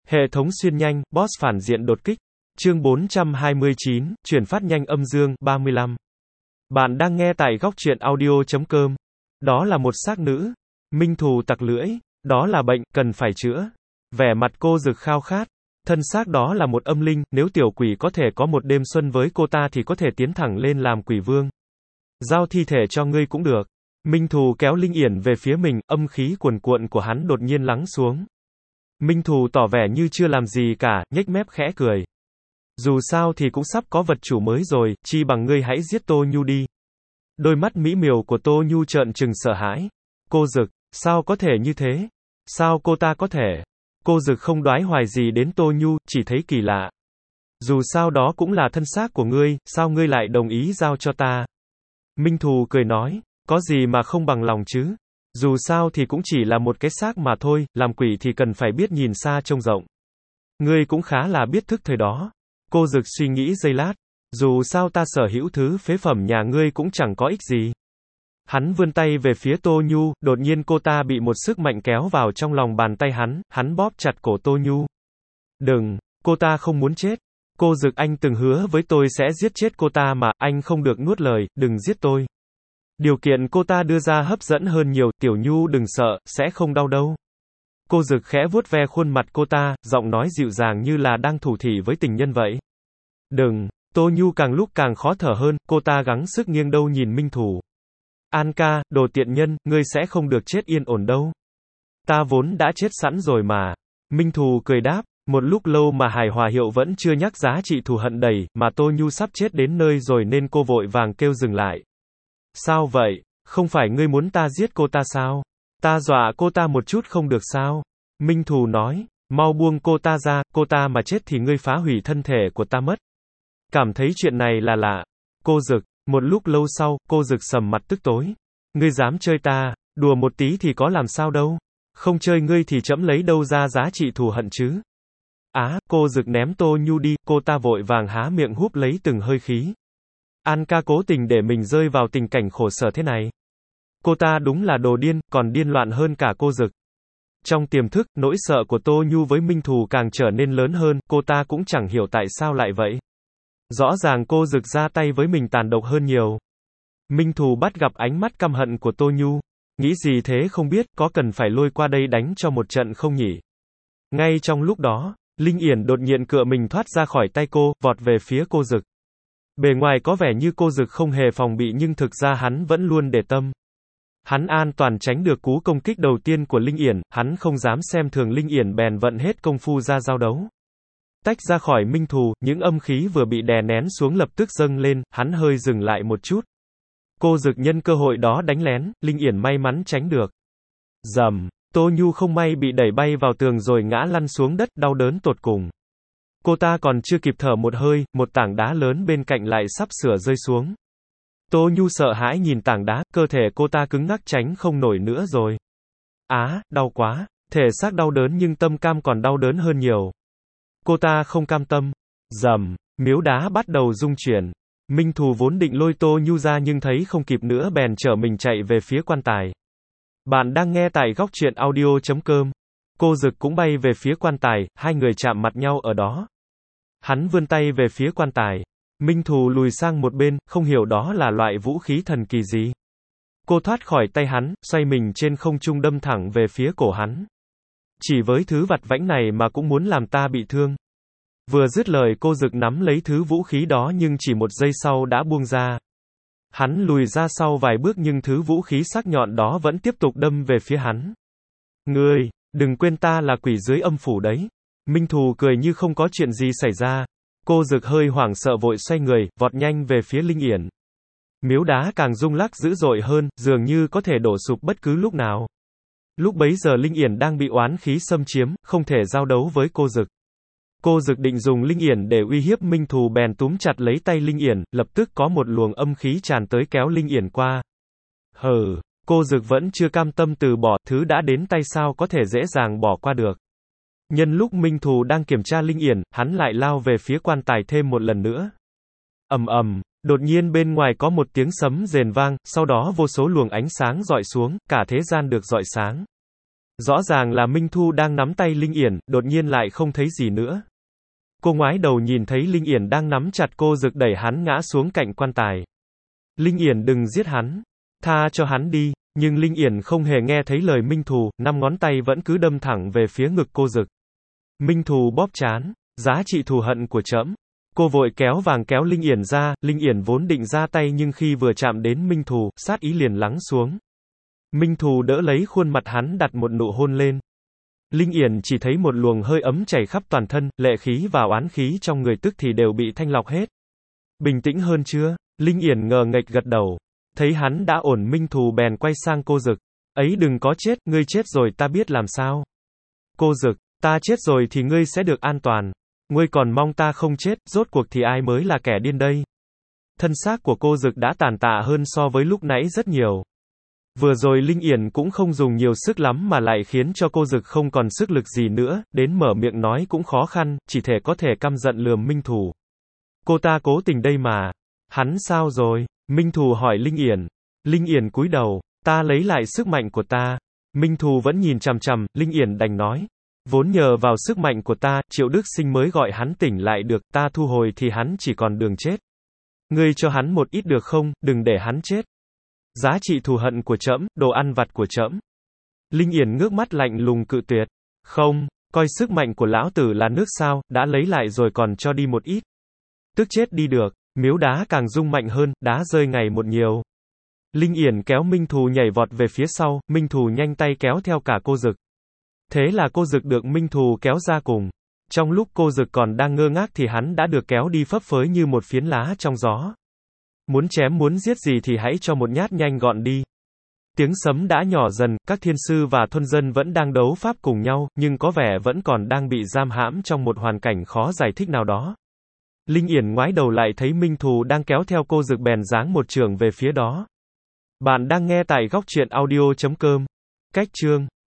Hệ thống xuyên nhanh, boss phản diện đột kích. Chương 429, chuyển phát nhanh âm dương, 35. Bạn đang nghe tại góc truyện audio.com. Đó là một xác nữ. Minh thù tặc lưỡi. Đó là bệnh, cần phải chữa. Vẻ mặt cô rực khao khát. Thân xác đó là một âm linh, nếu tiểu quỷ có thể có một đêm xuân với cô ta thì có thể tiến thẳng lên làm quỷ vương. Giao thi thể cho ngươi cũng được. Minh thù kéo Linh Yển về phía mình, âm khí cuồn cuộn của hắn đột nhiên lắng xuống. Minh thù tỏ vẻ như chưa làm gì cả, nhếch mép khẽ cười. Dù sao thì cũng sắp có vật chủ mới rồi, chi bằng ngươi hãy giết Tô Nhu đi. Đôi mắt mỹ miều của Tô Nhu trợn trừng sợ hãi. Cô Dực, sao có thể như thế? Sao cô ta có thể? Cô Dực không đoái hoài gì đến Tô Nhu, chỉ thấy kỳ lạ. Dù sao đó cũng là thân xác của ngươi, sao ngươi lại đồng ý giao cho ta? Minh thù cười nói, có gì mà không bằng lòng chứ? Dù sao thì cũng chỉ là một cái xác mà thôi, làm quỷ thì cần phải biết nhìn xa trông rộng. Ngươi cũng khá là biết thức thời đó. Cô Dực suy nghĩ giây lát. Dù sao ta sở hữu thứ phế phẩm nhà ngươi cũng chẳng có ích gì. Hắn vươn tay về phía Tô Nhu, đột nhiên cô ta bị một sức mạnh kéo vào trong lòng bàn tay hắn bóp chặt cổ Tô Nhu. Đừng, cô ta không muốn chết. Cô Dực, anh từng hứa với tôi sẽ giết chết cô ta mà, anh không được nuốt lời, đừng giết tôi. Điều kiện cô ta đưa ra hấp dẫn hơn nhiều, Tiểu Nhu đừng sợ, sẽ không đau đâu. Cô Dực khẽ vuốt ve khuôn mặt cô ta, giọng nói dịu dàng như là đang thủ thỉ với tình nhân vậy. Đừng, Tô Nhu càng lúc càng khó thở hơn, cô ta gắng sức nghiêng đầu nhìn Minh thù. An ca, đồ tiện nhân, ngươi sẽ không được chết yên ổn đâu. Ta vốn đã chết sẵn rồi mà. Minh thù cười đáp, một lúc lâu mà Hải Hòa Hiệu vẫn chưa nhắc giá trị thù hận đầy, mà Tô Nhu sắp chết đến nơi rồi nên cô vội vàng kêu dừng lại. Sao vậy? Không phải ngươi muốn ta giết cô ta sao? Ta dọa cô ta một chút không được sao? Minh thù nói, mau buông cô ta ra, cô ta mà chết thì ngươi phá hủy thân thể của ta mất. Cảm thấy chuyện này là lạ. Cô Dực, một lúc lâu sau, cô Dực sầm mặt tức tối. Ngươi dám chơi ta, đùa một tí thì có làm sao đâu. Không chơi ngươi thì trẫm lấy đâu ra giá trị thù hận chứ. Cô Dực ném Tô Nhu đi, cô ta vội vàng há miệng húp lấy từng hơi khí. An ca cố tình để mình rơi vào tình cảnh khổ sở thế này. Cô ta đúng là đồ điên, còn điên loạn hơn cả cô Dực. Trong tiềm thức, nỗi sợ của Tô Nhu với Minh thù càng trở nên lớn hơn, cô ta cũng chẳng hiểu tại sao lại vậy. Rõ ràng cô Dực ra tay với mình tàn độc hơn nhiều. Minh thù bắt gặp ánh mắt căm hận của Tô Nhu. Nghĩ gì thế không biết, có cần phải lôi qua đây đánh cho một trận không nhỉ? Ngay trong lúc đó, Linh Yển đột nhiên cựa mình thoát ra khỏi tay cô, vọt về phía cô Dực. Bề ngoài có vẻ như cô Dực không hề phòng bị nhưng thực ra hắn vẫn luôn để tâm. Hắn an toàn tránh được cú công kích đầu tiên của Linh Yển, hắn không dám xem thường Linh Yển bèn vận hết công phu ra giao đấu. Tách ra khỏi Minh thù, những âm khí vừa bị đè nén xuống lập tức dâng lên, hắn hơi dừng lại một chút. Cô Dực nhân cơ hội đó đánh lén, Linh Yển may mắn tránh được. Rầm, Tô Nhu không may bị đẩy bay vào tường rồi ngã lăn xuống đất, đau đớn tột cùng. Cô ta còn chưa kịp thở một hơi, một tảng đá lớn bên cạnh lại sắp sửa rơi xuống. Tô Nhu sợ hãi nhìn tảng đá, cơ thể cô ta cứng ngắc tránh không nổi nữa rồi. Đau quá. Thể xác đau đớn nhưng tâm cam còn đau đớn hơn nhiều. Cô ta không cam tâm. Rầm, miếu đá bắt đầu rung chuyển. Minh thù vốn định lôi Tô Nhu ra nhưng thấy không kịp nữa bèn trở mình chạy về phía quan tài. Bạn đang nghe tại góc truyện audio.com. Cô Dực cũng bay về phía quan tài, hai người chạm mặt nhau ở đó. Hắn vươn tay về phía quan tài. Minh thù lùi sang một bên, không hiểu đó là loại vũ khí thần kỳ gì. Cô thoát khỏi tay hắn, xoay mình trên không trung đâm thẳng về phía cổ hắn. Chỉ với thứ vặt vãnh này mà cũng muốn làm ta bị thương. Vừa dứt lời cô Dực nắm lấy thứ vũ khí đó nhưng chỉ một giây sau đã buông ra. Hắn lùi ra sau vài bước nhưng thứ vũ khí sắc nhọn đó vẫn tiếp tục đâm về phía hắn. Ngươi, đừng quên ta là quỷ dưới âm phủ đấy. Minh thù cười như không có chuyện gì xảy ra. Cô Dực hơi hoảng sợ vội xoay người, vọt nhanh về phía Linh Yển. Miếu đá càng rung lắc dữ dội hơn, dường như có thể đổ sụp bất cứ lúc nào. Lúc bấy giờ Linh Yển đang bị oán khí xâm chiếm, không thể giao đấu với cô Dực. Cô Dực định dùng Linh Yển để uy hiếp Minh thù bèn túm chặt lấy tay Linh Yển, lập tức có một luồng âm khí tràn tới kéo Linh Yển qua. Cô Dực vẫn chưa cam tâm từ bỏ, thứ đã đến tay sao có thể dễ dàng bỏ qua được. Nhân lúc Minh thù đang kiểm tra Linh Yển, hắn lại lao về phía quan tài thêm một lần nữa. Đột nhiên bên ngoài có một tiếng sấm rền vang, sau đó vô số luồng ánh sáng rọi xuống, cả thế gian được rọi sáng. Rõ ràng là Minh Thu đang nắm tay Linh Yển, đột nhiên lại không thấy gì nữa. Cô ngoái đầu nhìn thấy Linh Yển đang nắm chặt cô Dực đẩy hắn ngã xuống cạnh quan tài. Linh Yển đừng giết hắn. Tha cho hắn đi. Nhưng Linh Yển không hề nghe thấy lời Minh Thù, 5 ngón tay vẫn cứ đâm thẳng về phía ngực cô Dực. Minh Thù bóp trán. Giá trị thù hận của trẫm. Cô vội kéo vàng kéo Linh Yển ra, Linh Yển vốn định ra tay nhưng khi vừa chạm đến Minh Thù, sát ý liền lắng xuống. Minh Thù đỡ lấy khuôn mặt hắn đặt một nụ hôn lên. Linh Yển chỉ thấy một luồng hơi ấm chảy khắp toàn thân, lệ khí và oán khí trong người tức thì đều bị thanh lọc hết. Bình tĩnh hơn chưa? Linh Yển ngờ nghệch gật đầu. Thấy hắn đã ổn, Minh Thù bèn quay sang cô Dực. Ấy đừng có chết, ngươi chết rồi ta biết làm sao. Cô Dực, ta chết rồi thì ngươi sẽ được an toàn. Ngươi còn mong ta không chết, rốt cuộc thì ai mới là kẻ điên đây? Thân xác của cô Dực đã tàn tạ hơn so với lúc nãy rất nhiều. Vừa rồi Linh Yển cũng không dùng nhiều sức lắm mà lại khiến cho cô Dực không còn sức lực gì nữa, đến mở miệng nói cũng khó khăn, chỉ có thể căm giận lườm Minh Thù. Cô ta cố tình đây mà. Hắn sao rồi? Minh Thù hỏi Linh Yển. Linh Yển cúi đầu. Ta lấy lại sức mạnh của ta. Minh Thù vẫn nhìn chằm chằm, Linh Yển đành nói. Vốn nhờ vào sức mạnh của ta, Triệu Đức Sinh mới gọi hắn tỉnh lại được, ta thu hồi thì hắn chỉ còn đường chết. Ngươi cho hắn một ít được không, đừng để hắn chết. Giá trị thù hận của trẫm, đồ ăn vặt của trẫm. Linh Yển ngước mắt lạnh lùng cự tuyệt. Không, coi sức mạnh của lão tử là nước sao, đã lấy lại rồi còn cho đi một ít. Tức chết đi được, miếu đá càng rung mạnh hơn, đá rơi ngày một nhiều. Linh Yển kéo Minh Thù nhảy vọt về phía sau, Minh Thù nhanh tay kéo theo cả cô Dực. Thế là cô Dực được Minh Thù kéo ra cùng. Trong lúc cô Dực còn đang ngơ ngác thì hắn đã được kéo đi phấp phới như một phiến lá trong gió. Muốn chém muốn giết gì thì hãy cho một nhát nhanh gọn đi. Tiếng sấm đã nhỏ dần, các thiên sư và thôn dân vẫn đang đấu pháp cùng nhau, nhưng có vẻ vẫn còn đang bị giam hãm trong một hoàn cảnh khó giải thích nào đó. Linh Yển ngoái đầu lại thấy Minh Thù đang kéo theo cô Dực bèn giáng một chưởng về phía đó. Bạn đang nghe tại góc truyện audio.com. Cách chương